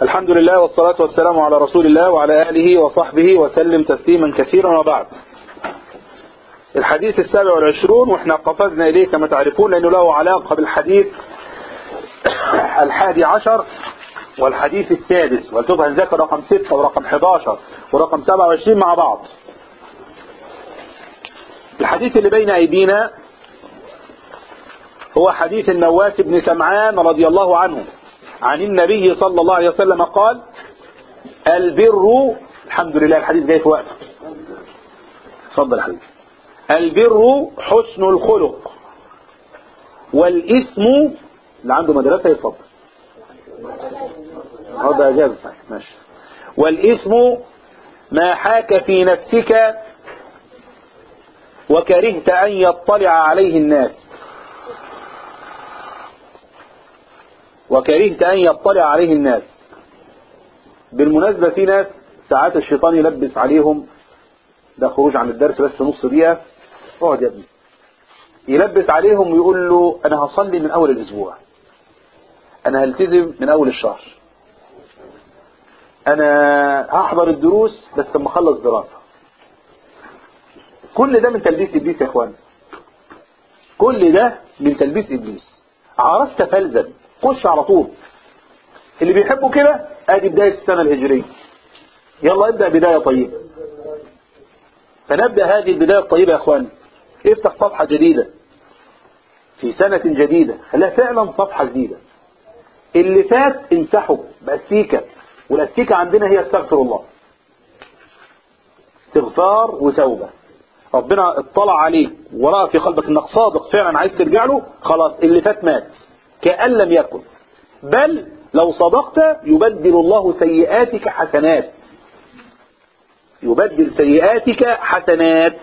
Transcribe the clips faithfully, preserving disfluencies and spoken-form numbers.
الحمد لله والصلاة والسلام على رسول الله وعلى آله وصحبه وسلم تسليما كثيرا وبعد. الحديث السابع والعشرون، واحنا قفزنا إليه كما تعرفون لأنه له علاقة بالحديث الحادي عشر والحديث السادس، وتبقى نذكر رقم ستة ورقم حداشر ورقم سبعة وعشرين مع بعض. الحديث اللي بين أيدينا هو حديث النواس بن سمعان رضي الله عنه عن النبي صلى الله عليه وسلم قال: البر، الحمد لله الحديث جاي في وقته، اتفضل يا حبيبي. البر حسن الخلق، والإثم، اللي عنده مدرسة يتفضل، هذا إجازة صحيح ماشي. والإثم ما حاك في نفسك وكرهت أن يطلع عليه الناس وكرهت أن يطلع عليه الناس بالمناسبة في ناس ساعات الشيطان يلبس عليهم، ده خروج عن الدرس بس نص دقيقة، اقعد يا ابني، يلبس عليهم ويقول له أنا هصلي من أول الأسبوع، أنا هلتزم من أول الشهر، أنا هحضر الدروس بس لما أخلص دراسة. كل ده من تلبيس إبليس يا إخوان، كل ده من تلبيس إبليس. عرفت فلزم، خش على طول. اللي بيحبوا كده ادي بداية السنة الهجرية، يلا ابدأ بداية طيبة. فنبدأ هذه البداية الطيبة يا اخوان. افتح صفحة جديدة في سنة جديدة، خليها فعلا صفحة جديدة. اللي فات امسحه بأستيكة، والأستيكة عندنا هي استغفر الله، استغفار وتوبة. ربنا اطلع عليك ورأى في قلبك انك صادق فعلا عايز ترجع له، خلاص اللي فات مات كأن لم يكن. بل لو صدقت يبدل الله سيئاتك حسنات، يبدل سيئاتك حسنات.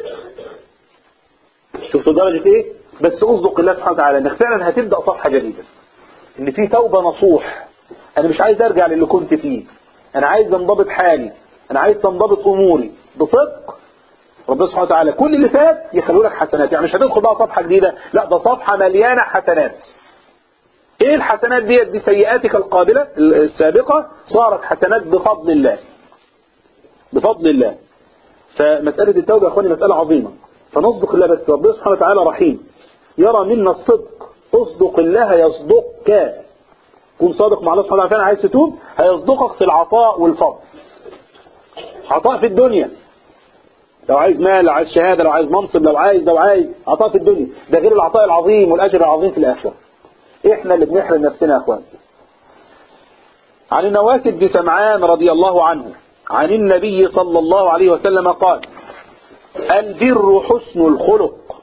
شفتوا درجة ايه؟ بس اصدق الله سبحانه وتعالى انك فعلا هتبدأ صفحة جديدة، ان في توبة نصوح. انا مش عايز ارجع للي كنت فيه، انا عايز انضبط حالي، انا عايز تنضبط اموري بصدق. ربنا سبحانه وتعالى كل اللي فات يخلوا لك حسنات، يعني مش هتدخل بقى صفحة جديدة، لا ده صفحة مليانة حسنات. ايه الحسنات دي؟ دي سيئاتك القابلة السابقة صارت حسنات بفضل الله، بفضل الله. فمسألة التوبة يا اخواني مسألة عظيمة، فنصدق الله. بس ربنا سبحانه وتعالى رحيم، يرى منا الصدق. اصدق الله يصدقك، كن صادق مع الله سبحانه وتعالى. عايز تتوب هيصدقك في العطاء والفضل. عطاء في الدنيا، لو عايز مال، لو عايز شهادة، لو عايز منصب، لو عايز لو عايز عطاء في الدنيا، ده غير العطاء العظيم والأجر العظيم في الآخرة. احنا اللي بنحرم نفسنا يا اخوان. عن النواس بن سمعان رضي الله عنه عن النبي صلى الله عليه وسلم قال: البر حسن الخلق،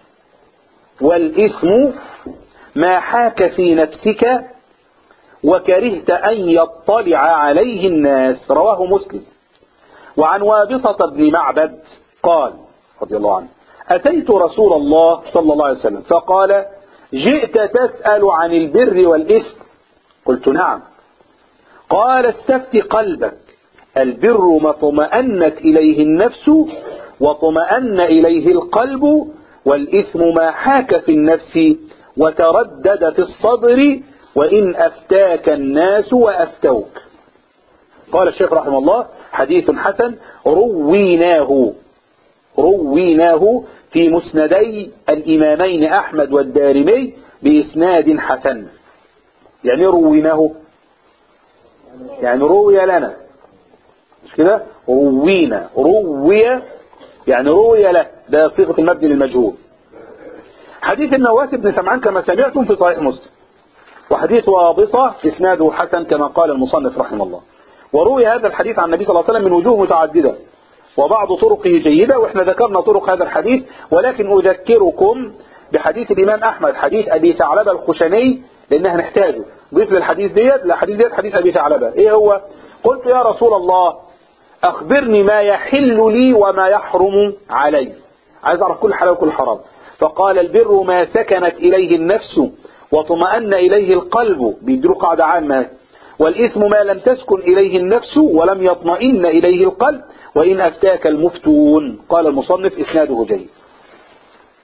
والإثم ما حاك في نفسك وكرهت أن يطلع عليه الناس. رواه مسلم. وعن وابصة بن معبد قال رضي الله عنه: أتيت رسول الله صلى الله عليه وسلم فقال: جئت تسأل عن البر والإثم؟ قلت: نعم. قال: استفت قلبك، البر ما اطمأنت إليه النفس واطمأن إليه القلب، والإثم ما حاك في النفس وتردد في الصدر وإن أفتاك الناس وأفتوك. قال الشيخ رحمه الله: حديث حسن رويناه رويناه في مسندي الإمامين أحمد والدارمي بإسناد حسن. يعني رويناه يعني روي لنا، مش كده؟ روينا، روي يعني روي له، ده صيغة المبني للمجهول. حديث النواس بن سمعان كما سمعتم في صحيح مسلم، وحديث وابصة إسناده حسن كما قال المصنف رحمه الله. وروي هذا الحديث عن النبي صلى الله عليه وسلم من وجوه متعددة، وبعض طرقه جيدة، واحنا ذكرنا طرق هذا الحديث، ولكن أذكركم بحديث الإمام أحمد، حديث أبي ثعلبة الخشني، لأنها نحتاجه. ضيف للحديث ديت لحديث ديت حديث أبي ثعلبة. إيه هو؟ قلت: يا رسول الله أخبرني ما يحل لي وما يحرم علي، عايز أعرف كل حلال وكل حرام. فقال: البر ما سكنت إليه النفس وطمأن إليه القلب، بيدروا قاعدة عامة. والإثم ما لم تسكن إليه النفس ولم يطمئن إليه القلب وإن أفتاك المفتون. قال المصنف: إسناده جيد.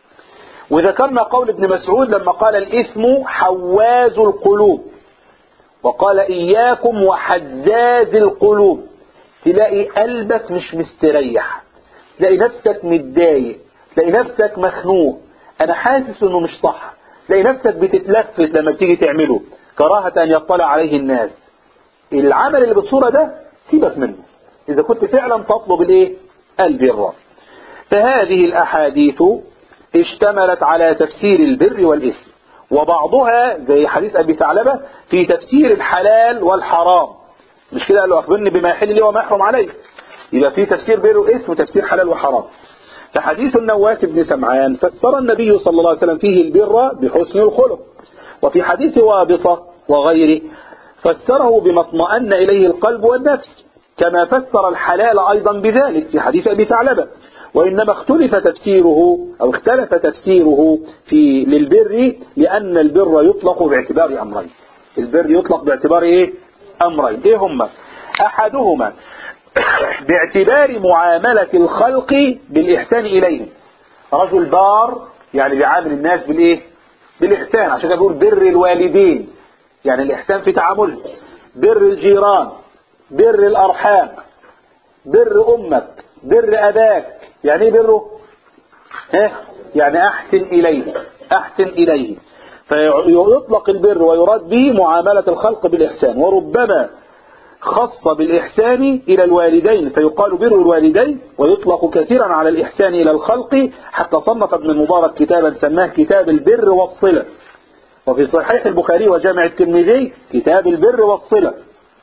وذكرنا قول ابن مسعود لما قال: الإثم حواز القلوب، وقال إياكم وحزاز القلوب. تلاقي قلبك مش مستريح، تلاقي نفسك متضايق، تلاقي نفسك مخنوق، أنا حاسس إنه مش صح، تلاقي نفسك بتتلفت لما بتيجي تعمله كراهة أن يطلع عليه الناس. العمل اللي بالصورة ده سيبك منه إذا كنت فعلا تطلب الإيه؟ البر. فهذه الأحاديث اشتملت على تفسير البر والإثم، وبعضها زي حديث أبي ثعلبة في تفسير الحلال والحرام. مش كده قال له أخبرني بما يحل لي وما يحرم علي، يبقى في تفسير بر وإثم وتفسير حلال وحرام. فحديث النواس بن سمعان فسر النبي صلى الله عليه وسلم فيه البر بحسن الخلق، وفي حديث وابصة وغيره فسره بما اطمأن إليه القلب والنفس، كما فسر الحلال أيضا بذلك في حديث أبي ثعلبة. وإنما اختلف تفسيره أو اختلف تفسيره في للبر لأن البر يطلق باعتبار أمرين. البر يطلق باعتبار إيه؟ أمرين. إيه هما؟ أحدهما باعتبار معاملة الخلق بالإحسان إليهم. رجل بار يعني بيعامل الناس بالإيه؟ بالإحسان، عشان يقول بر الوالدين يعني الإحسان في تعامله، بر الجيران، بر الأرحام، بر أمك، بر أباك. يعني ايه بره؟ ها؟ يعني أحسن إليه، أحسن إليه. فيطلق البر ويراد به معاملة الخلق بالإحسان، وربما خص بالإحسان إلى الوالدين فيقال بر الوالدين، ويطلق كثيرا على الإحسان إلى الخلق، حتى صنف ابن المبارك كتابا سماه كتاب البر والصلة. وفي صحيح البخاري وجامع الترمذي كتاب البر والصلة.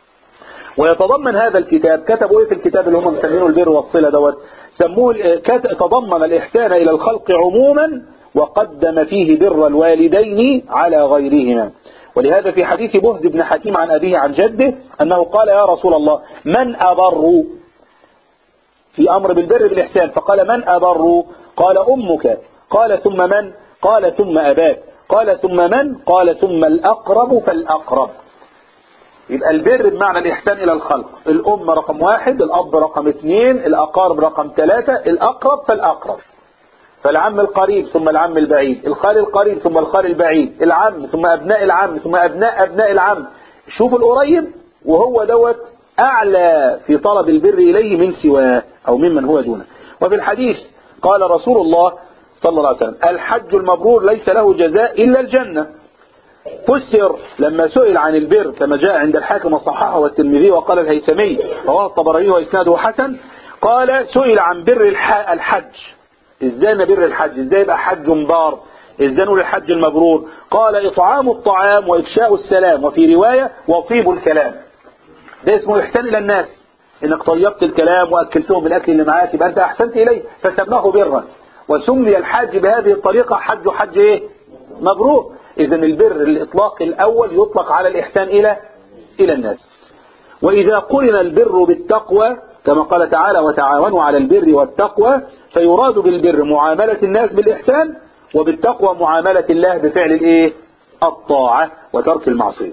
ويتضمن هذا الكتاب، كتبوا ايه في الكتاب اللي هم مسمينه البر والصلة دوت؟ سموه تضمن الإحسان إلى الخلق عموما، وقدم فيه بر الوالدين على غيرهما. ولهذا في حديث بهز بن حكيم عن أبيه عن جده أنه قال يا رسول الله من أبر؟ في أمر بالبر بالإحسان، فقال من أبر؟ قال أمك. قال ثم من؟ قال ثم أباك. قال ثم من؟ قال ثم الأقرب فالأقرب. يبقى البر بمعنى الإحسان إلى الخلق، الأم رقم واحد، الأب رقم اثنين، الأقارب رقم ثلاثة، الأقرب فالأقرب. فالعم القريب ثم العم البعيد، الخال القريب ثم الخال البعيد، العم ثم أبناء العم ثم أبناء أبناء العم. شوفوا القريب وهو دوت أعلى في طلب البر إليه من سواه أو ممن هو دونه. وفي الحديث قال رسول الله صلى الله عليه وسلم الحج المبرور ليس له جزاء إلا الجنة. فسر لما سئل عن البر كما جاء عند الحاكم وصححه والترمذي وقال الهيثمي رواه الطبراني وإسناده حسن، قال سئل عن بر الحج، ازاي نبر الحج؟ ازاي يبقى حج بار؟ ازاي نقول الحج المبرور؟ قال إطعام الطعام وإفشاء السلام، وفي رواية وطيب الكلام. ده اسمه إحسان إلى الناس، إنك طيبت الكلام وأكلتهم الأكل اللي معاك، يبقى أنت أحسنت إليه فسماه برا. وسمي الحج بهذه الطريقة حج حج إيه؟ مبرور. إذن البر الإطلاق الأول يطلق على الإحسان إلى إلى الناس. وإذا قرن البر بالتقوى كما قال تعالى وتعاونوا على البر والتقوى، فيراد بالبر معاملة الناس بالإحسان، وبالتقوى معاملة الله بفعل الإيه؟ الطاعة وترك المعصية.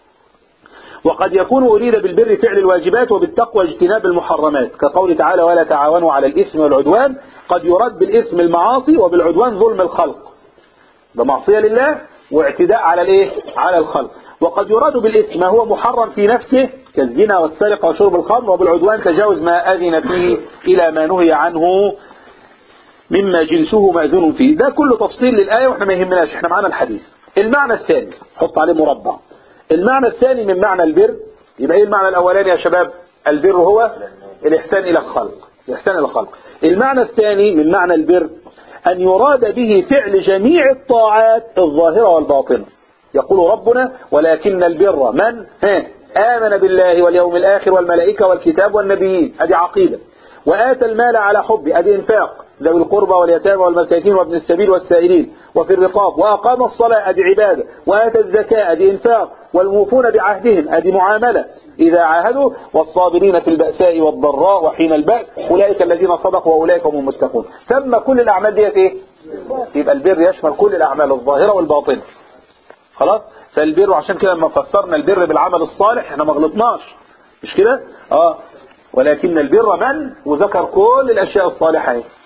وقد يكون أريد بالبر فعل الواجبات، وبالتقوى اجتناب المحرمات، كقول تعالى ولا تعاونوا على الإثم والعدوان. قد يراد بالإثم المعاصي، وبالعدوان ظلم الخلق، ده معصية لله واعتداء على الايه؟ على الخلق. وقد يراد بالإثم ما هو محرم في نفسه كالزنا والسرقة وشرب الخمر، وبالعدوان تجاوز ما أذن فيه إلى ما نهي عنه مما جنسه مأذون فيه. ده كله تفصيل للآية واحنا ما يهمناش، احنا معنا الحديث. المعنى الثاني حط عليه مربع، المعنى الثاني من معنى البر. يبقى ايه المعنى الأولاني يا شباب؟ البر هو الإحسان إلى الخلق، الإحسان إلى الخلق. المعنى الثاني من معنى البر أن يراد به فعل جميع الطاعات الظاهرة والباطنة. يقول ربنا ولكن البر من آمن بالله واليوم الآخر والملائكة والكتاب والنبيين، أدي عقيدة. وآتى المال على حب، أدي إنفاق، ذوي القربى واليتامى والمساكين وابن السبيل والسائلين وفي الرقاب. وأقام الصلاة، أدي عبادة. وآتى الزكاة، أدي إنفاق. والموفون بعهدهم، أدي معاملة إذا عاهدوا. والصابرين في البأساء والضراء وحين البأس أولئك الذين صدقوا وأولئك هم المتقون. سمى كل الأعمال ديت إيه؟ يبقى البر يشمل كل الأعمال الظاهرة والباطنة. خلاص؟ فالبر عشان كده لما فسرنا البر بالعمل الصالح احنا ما غلطناش، مش كده؟ اه ولكن البر من، وذكر كل الأشياء الصالحة اهي.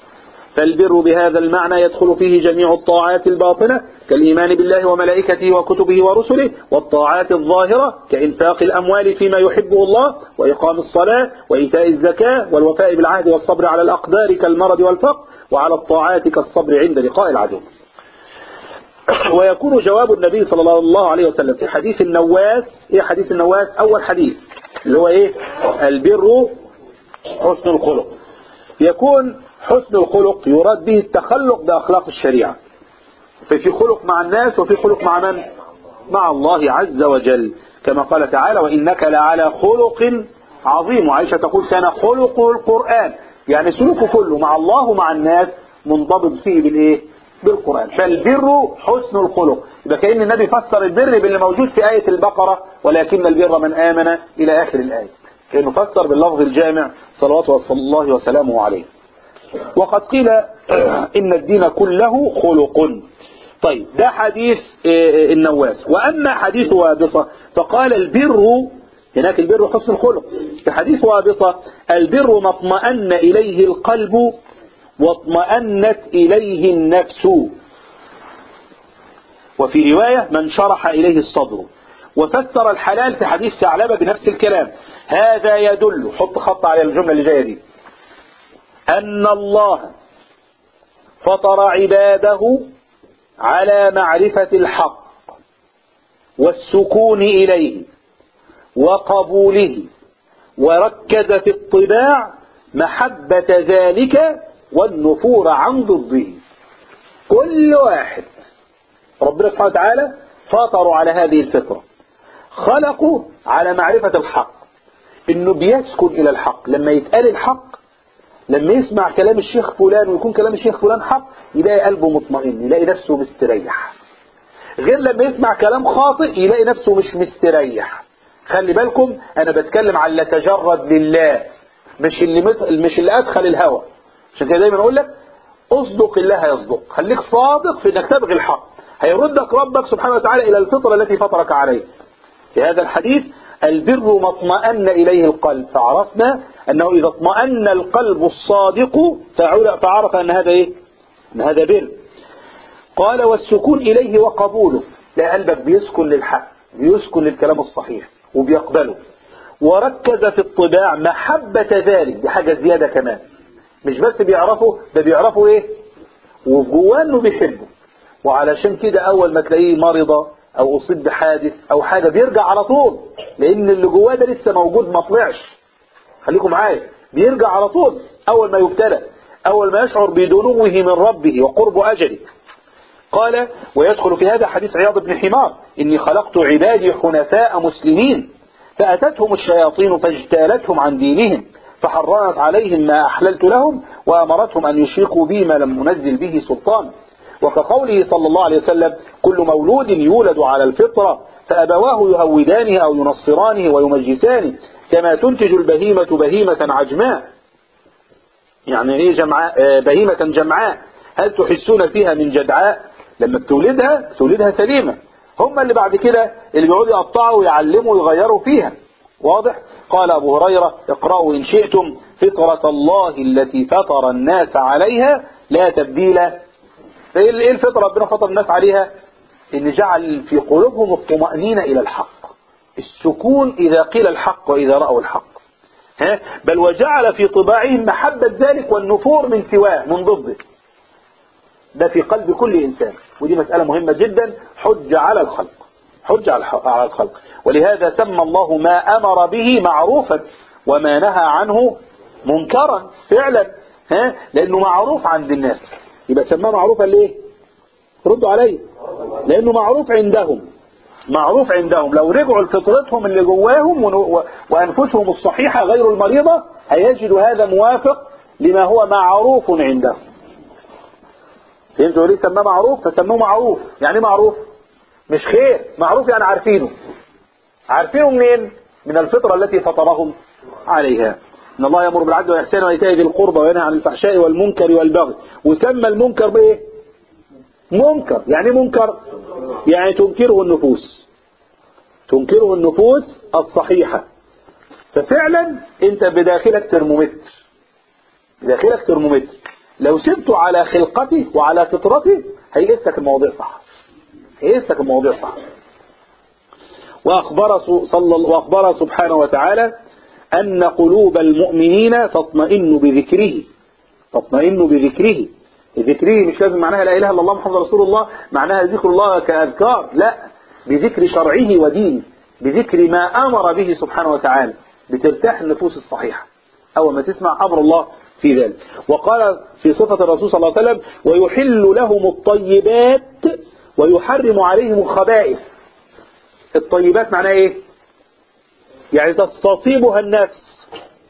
فالبر بهذا المعنى يدخل فيه جميع الطاعات الباطنة كالإيمان بالله وملائكته وكتبه ورسله، والطاعات الظاهرة كإنفاق الأموال فيما يحبه الله وإقام الصلاة وإيتاء الزكاة والوفاء بالعهد والصبر على الأقدار كالمرض والفقر، وعلى الطاعات كالصبر عند لقاء العدو. ويكون جواب النبي صلى الله عليه وسلم في حديث النواس. ايه حديث النواس؟ اول حديث اللي هو ايه؟ البر حسن الخلق. يكون حسن الخلق يراد به التخلق بأخلاق الشريعة، ففي خلق مع الناس وفي خلق مع من؟ مع الله عز وجل، كما قال تعالى وإنك لعلى خلق عظيم. وعائشة تقول كان خلق القرآن، يعني سلوكه كله مع الله ومع الناس منضبط فيه بالايه؟ بالقرآن. فالبر حسن الخلق. يبقى كأن النبي فسر البر باللي موجود في آية البقرة ولكن البر من آمن إلى آخر الآية، كأنه فسر باللفظ الجامع صلوات الله وسلامه عليه. وقد قيل إن الدين كله خلق. طيب ده حديث النواس. وأما حديث وابصة فقال البر هناك البر حسن الخلق. في حديث وابصة البر ما اطمأن إليه القلب واطمأنت إليه النفس، وفي رواية من شرح إليه الصدر. وفسر الحلال في حديث ثعلبة بنفس الكلام. هذا يدل، حط خط على الجملة اللي جاية دي، أن الله فطر عباده على معرفة الحق والسكون إليه وقبوله، وركز في الطباع محبة ذلك والنفور عن ضده. كل واحد ربنا سبحانه وتعالى فطروا على هذه الفطرة، خلقوا على معرفة الحق، انه بيسكن الى الحق. لما يتقال الحق، لما يسمع كلام الشيخ فلان ويكون كلام الشيخ فلان حق، يلاقي قلبه مطمئن، يلاقي نفسه مستريح. غير لما يسمع كلام خاطئ يلاقي نفسه مش مستريح. خلي بالكم انا بتكلم على اللي تجرد لله، مش اللي مت... مش اللي ادخل الهوى. عشان كده دايما اقول لك اصدق الله يصدق، خليك صادق في انك تبغي الحق، هيردك ربك سبحانه وتعالى الى الفطرة التي فطرك عليه. في هذا الحديث البر ما اطمأن اليه القلب، فعرفنا انه اذا اطمأن القلب الصادق فعرف ان هذا ايه؟ ان هذا بر. قال والسكون اليه وقبوله، لا قلبك بيسكن للحق، بيسكن للكلام الصحيح وبيقبله. وركز في الطباع محبة ذلك، دي حاجة زيادة كمان، مش بس بيعرفه، ده بيعرفه ايه؟ وجواه انه بيحبه. وعلشان كده اول ما تلاقيه مرضى او اصيب بحادث او حاجة بيرجع على طول، لان اللي جواه ده لسه موجود ما طلعش. خليكم معايا، بيرجع على طول اول ما يبتلى، اول ما يشعر بدنوه من ربه وقرب اجله. قال ويدخل في هذا حديث عياض بن حمار اني خلقت عبادي حنفاء مسلمين فاتتهم الشياطين فاجتالتهم عن دينهم فحرمت عليهم ما احللت لهم وامرتهم ان يشركوا بي ما لم انزل به سلطان. وكقوله صلى الله عليه وسلم كل مولود يولد على الفطرة فأبواه يهودانه أو ينصرانه ويمجسانه كما تنتج البهيمة بهيمة عجماء. يعني ايه جمعاء؟ بهيمة جمعاء هل تحسون فيها من جدعاء؟ لما بتولدها بتولدها سليمة، هم اللي بعد كده اللي بيقعدوا يقطعوا ويعلموا ويغيروا فيها. واضح؟ قال أبو هريرة اقرأوا إن شئتم فطرة الله التي فطر الناس عليها لا تبديل. ايه الفطرة ربنا فطر الناس عليها؟ ان جعل في قلوبهم الطمأنينة الى الحق، السكون اذا قيل الحق واذا رأوا الحق، ها؟ بل وجعل في طباعهم محبة ذلك والنفور من سواه من ضده. ده في قلب كل انسان، ودي مسألة مهمة جدا، حجة على الخلق، حجة على الخلق. ولهذا سمى الله ما امر به معروفا وما نهى عنه منكرا فعلا، ها؟ لانه معروف عند الناس. يبقى سماه معروفا ليه؟ ردوا عليه، لانه معروف عندهم، معروف عندهم. لو رجعوا لفطرتهم اللي جواهم وانفسهم الصحيحة غير المريضة هيجدوا هذا موافق لما هو معروف عندهم. فهمتوا ليه سماه معروف؟ فسموه معروف. يعني معروف مش خير، معروف يعني عارفينه. عارفينه منين؟ من الفطرة التي فطرهم عليها. ان الله يأمر بالعدل والإحسان وإيتاء ذي القربى وينهى عن الفحشاء والمنكر والبغي. وسمى المنكر بايه؟ منكر. يعني منكر يعني تنكره النفوس، تنكره النفوس الصحيحة. ففعلا انت بداخلك ترمومتر، بداخلك ترمومتر. لو سبته على خلقته وعلى فطرته هيقيسك المواضيع صح، هيقيسك المواضيع صح. وأخبر, صلى وأخبر سبحانه وتعالى أن قلوب المؤمنين تطمئن بذكره، تطمئن بذكره. ذكره مش لازم معناها لا إله إلا الله محمد رسول الله، معناها ذكر الله كأذكار، لا، بذكر شرعه ودينه، بذكر ما أمر به سبحانه وتعالى، بترتاح النفوس الصحيحة أول ما تسمع أمر الله في ذلك. وقال في صفة الرسول صلى الله عليه وسلم: ويحل لهم الطيبات ويحرم عليهم الخبائث. الطيبات معناها إيه؟ يعني تستطيبها النفس،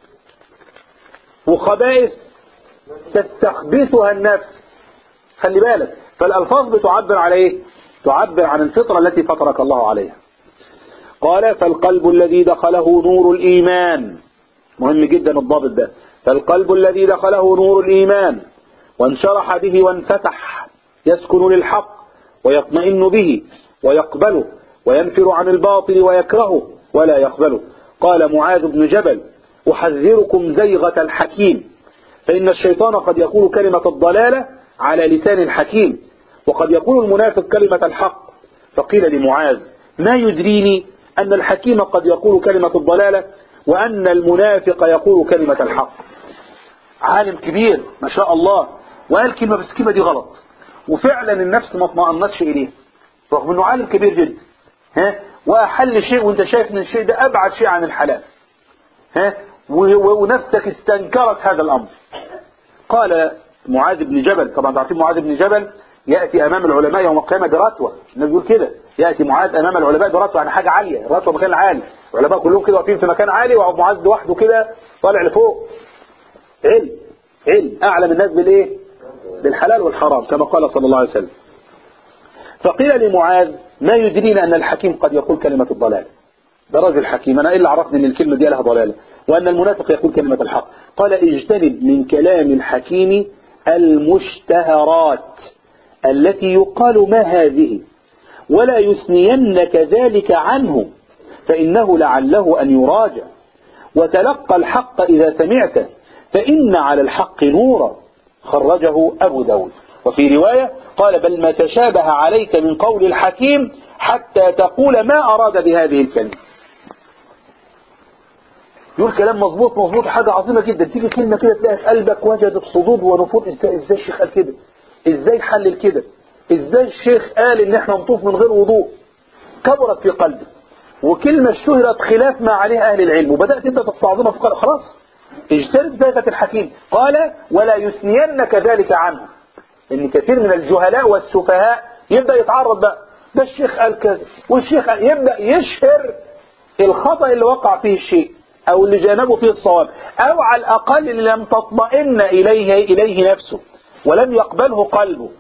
وخبائث تستخبثها النفس. خلي بالك، فالألفاظ بتعبر على إيه؟ تعبر عن الفطرة التي فطرك الله عليها. قال: فالقلب الذي دخله نور الإيمان، مهم جدا الضابط ده، فالقلب الذي دخله نور الإيمان وانشرح به وانفتح يسكن للحق ويطمئن به ويقبله وينفر عن الباطل ويكرهه ولا يقبله. قال معاذ بن جبل: أحذركم زيغة الحكيم، فإن الشيطان قد يقول كلمة الضلالة على لسان الحكيم، وقد يقول المنافق كلمة الحق. فقيل لمعاذ: ما يدريني أن الحكيم قد يقول كلمة الضلالة وأن المنافق يقول كلمة الحق. عالم كبير ما شاء الله، وقال كلمة بس الكلمة دي غلط، وفعلا النفس ما اطمأنتش إليه رغم أنه عالم كبير جدا، ها، وأحل شيء وانت شايف ان الشيء ده أبعد شيء عن الحلال، ها، ونفسك استنكرت هذا الأمر. قال معاذ بن جبل، طبعا تعرفين معاذ بن جبل يأتي أمام العلماء يوم القيامة برتوة، النبي يقول كده: يأتي معاذ أمام العلماء برتوة، يعني حاجة عالية، الرتوة مكان عالي، العلماء كلهم كده واقفين في مكان عالي، ومعاذ لوحده كده طالع لفوق، علم علم أعلم الناس بالإيه؟ بالحلال والحرام، كما قال صلى الله عليه وسلم. فقيل لمعاذ: ما يدرينا أن الحكيم قد يقول كلمة الضلال؟ ده راجل حكيم، أنا إلا عرفني أن الكلمة دي لها ضلالة، وأن المنافق يقول كلمة الحق. قال: اجتنب من كلام الحكيم المشتهرات التي يقال ما هذه، ولا يثنينك ذلك عنه، فإنه لعله أن يراجع، وتلقى الحق إذا سمعته، فإن على الحق نورا. خرجه أبو داود. وفي رواية قال: بل ما تشابه عليك من قول الحكيم حتى تقول ما أراد بهذه الكلمة. يقول كلام مظبوط مظبوط، حاجة عظيمة جدا، تيجي كلمة كده تلاقي في قلبك وجدت صدود ونفور. ازاي ازاي الشيخ قال كده؟ ازاي حلل كده؟ ازاي الشيخ قال ان احنا نطوف من غير وضوء؟ كبرت في قلبك، وكلمة اشتهرت خلاف ما عليه أهل العلم، وبدأت انت تستعظمها في قلبك. خلاص، اجتنب زيغة الحكيم. قال: ولا يثنينك ذلك عنه. ان كثير من الجهلاء والسفهاء يبدأ يتعرض بقى، ده الشيخ قال كذا والشيخ قال، يبدأ يشهر الخطأ اللي وقع فيه الشيء او اللي جانبه فيه الصواب، او على الاقل اللي لم تطمئن اليه اليه نفسه ولم يقبله قلبه.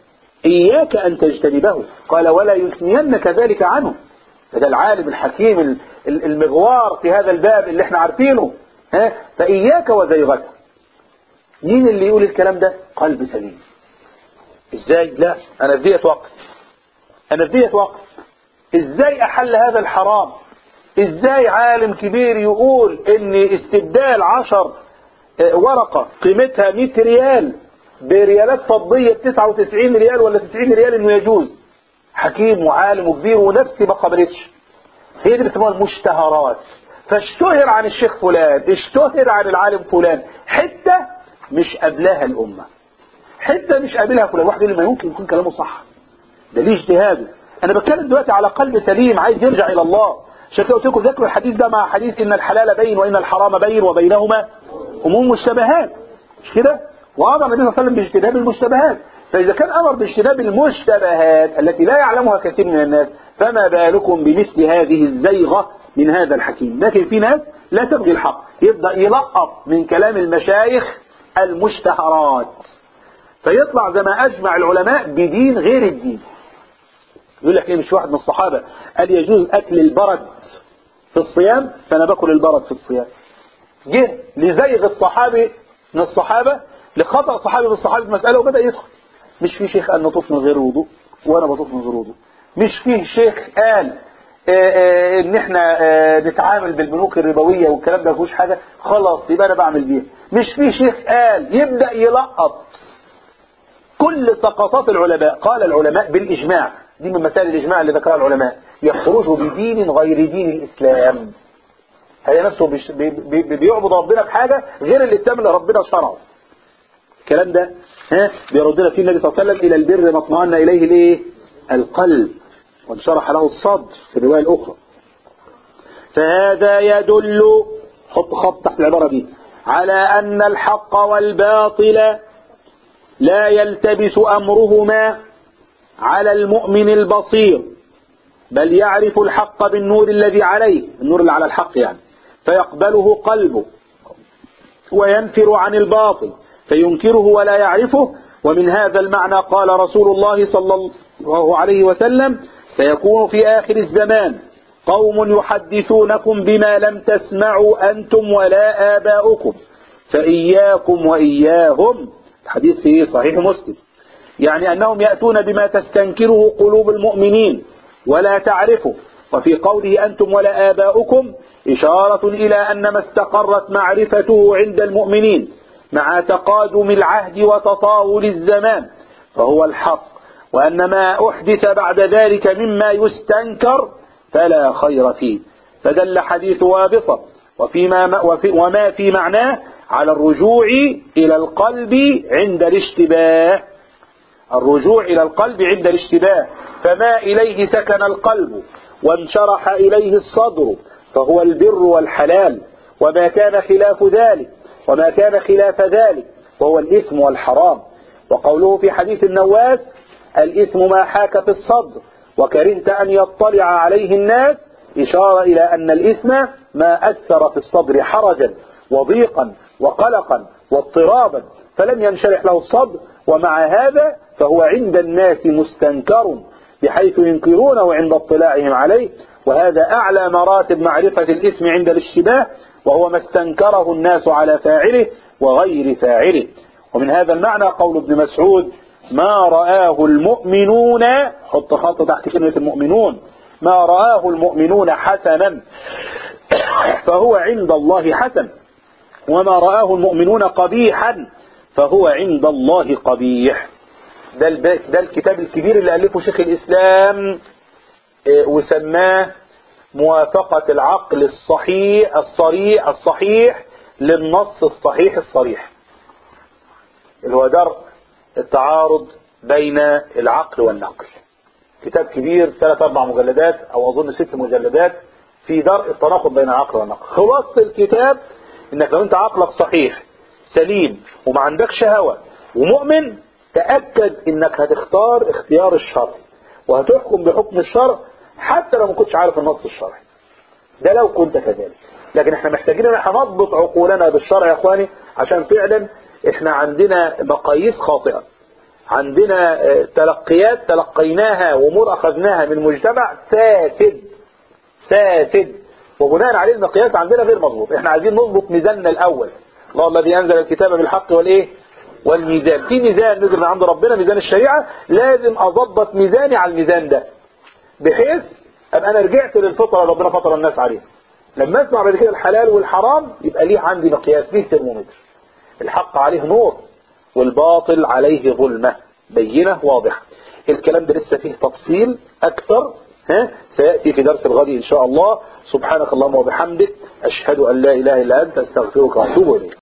اياك ان تجتنبه. قال: ولا يثنينك ذلك عنه. هذا العالم الحكيم المغوار في هذا الباب اللي احنا عارفينه، ها، فاياك وزيغته. مين اللي يقول الكلام ده؟ قلب سليم. ازاي؟ لا، انا في دية وقت، انا في دية وقت. ازاي احل هذا الحرام؟ ازاي عالم كبير يقول ان استبدال عشر ورقة قيمتها مئة ريال بريالات فضية تسعة وتسعين ريال ولا تسعين ريال انه يجوز؟ حكيم وعالم وكبير، ونفسي ما قبلتش. هي دي بيسموها المشتهرات. فاشتهر عن الشيخ فلان، اشتهر عن العالم فلان، حتى مش قبلها الأمة، حتى مش قابلها فلان. واحد يقول لي: ما يمكن يكون كلامه صح، ده ليه اجتهاده. انا بتكلم دلوقتي على قلب سليم عايز يرجع الى الله. عشان كده قلت لكم ذكروا الحديث ده مع حديث ان الحلال بين وان الحرام بين وبينهما امور مشتبهات، مش كده؟ وامر النبي صلى الله عليه وسلم باجتناب المشتبهات. فاذا كان امر باجتناب المشتبهات التي لا يعلمها كثير من الناس، فما بالكم بمثل هذه الزيغة من هذا الحكيم. لكن في ناس لا تبغي الحق، يبدأ يلقط من كلام المشايخ المشتهرات، فيطلع زي ما أجمع العلماء بدين غير الدين. يقول لك ايه؟ مش واحد من الصحابة قال يجوز أكل البرد في الصيام، فأنا باكل البرد في الصيام. جه لزيغ الصحابي من الصحابة، لخطأ صحابي بالصحابي في مسألة، وبدأ يدخل. مش في شيخ قال نطوف من غير وضوء وأنا بطوف من غير وضوء. مش فيه شيخ قال اه اه ان احنا اه نتعامل بالبنوك الربوية والكلام ده مفيهوش حاجة، خلاص يبقى انا بعمل بيها. مش في شيخ قال يبدأ يلقط كل سقطات العلماء. قال العلماء بالإجماع، دي من مسائل الإجماع اللي ذكرها العلماء، يخرجوا بدين غير دين الإسلام. هي نفسه بي بي بيعبد ربنا بحاجة غير الإسلام اللي ربنا شرعه. الكلام ده ها بيردنا فيه النبي صلى الله عليه وسلم: إلى البر ما اطمأن إليه الايه؟ القلب وانشرح له الصدر في الرواية الأخرى. فهذا يدل، حط خط تحت العبارة دي، على أن الحق والباطل لا يلتبس أمرهما على المؤمن البصير، بل يعرف الحق بالنور الذي عليه، النور اللي على الحق يعني، فيقبله قلبه، وينفر عن الباطل فينكره ولا يعرفه. ومن هذا المعنى قال رسول الله صلى الله عليه وسلم: سيكون في آخر الزمان قوم يحدثونكم بما لم تسمعوا أنتم ولا آباؤكم فإياكم وإياهم. الحديث في صحيح مسلم، يعني أنهم يأتون بما تستنكره قلوب المؤمنين ولا تعرفه. وفي قوله أنتم ولا آباؤكم إشارة إلى أن ما استقرت معرفته عند المؤمنين مع تقادم العهد وتطاول الزمان فهو الحق، وأن ما أحدث بعد ذلك مما يستنكر فلا خير فيه. فدل حديث وابصة وفيما وفي وما في معناه على الرجوع إلى القلب عند الاشتباه، الرجوع إلى القلب عند الاشتباه. فما إليه سكن القلب وانشرح إليه الصدر فهو البر والحلال، وما كان خلاف ذلك وما كان خلاف ذلك وهو الإثم والحرام. وقوله في حديث النواس: الإثم ما حاك في الصدر وكرهت أن يطلع عليه الناس، إشارة إلى أن الإثم ما أثر في الصدر حرجا وضيقا وقلقا واضطرابا فلم ينشرح له الصدر، ومع هذا فهو عند الناس مستنكر بحيث ينكرونه عند اطلاعهم عليه. وهذا أعلى مراتب معرفة الإثم عند الاشتباه، وهو ما استنكره الناس على فاعله وغير فاعله. ومن هذا المعنى قول ابن مسعود: ما رآه المؤمنون، حط خط تحت كلمة المؤمنون، ما رآه المؤمنون حسنا فهو عند الله حسن، وما رآه المؤمنون قبيحا فهو عند الله قبيح. ده, ده الكتاب الكبير اللي ألفه شيخ الإسلام وسماه موافقة العقل الصحيح الصريح الصحيح للنص الصحيح الصريح، اللي هو درء التعارض بين العقل والنقل. كتاب كبير ثلاث أربع مجلدات أو أظن ست مجلدات في درء التناقض بين العقل والنقل. خلاصة الكتاب إنك لو أنت عقلك صحيح سليم وما عندكش هوى ومؤمن، تأكد إنك هتختار اختيار الشرع وهتحكم بحكم الشرع حتى لو ما كنتش عارف النص الشرعي ده، لو كنت كذلك. لكن احنا محتاجين ان احنا نضبط عقولنا بالشرع يا اخواني، عشان فعلا احنا عندنا مقاييس خاطئة، عندنا تلقيات تلقيناها وامور اخذناها من مجتمع فاسد فاسد وبناء عليه المقياس عندنا غير مضبوط. احنا عايزين نضبط ميزاننا الاول. الله الذي انزل الكتاب بالحق والايه والميزان، في ميزان نزل من عند ربنا، ميزان الشريعة، لازم اضبط ميزاني على الميزان ده بحيث ابقى انا رجعت للفطره اللي ربنا فطر الناس عليها. لما اسمع بعد كده الحلال والحرام يبقى ليه عندي مقياس، ليه ترمومتر. الحق عليه نور والباطل عليه ظلمه بينه واضحه. الكلام ده لسه فيه تفصيل اكثر ها سياتي في درس الغد ان شاء الله. سبحانك اللهم وبحمدك، اشهد ان لا اله الا انت، استغفرك واتوب اليك.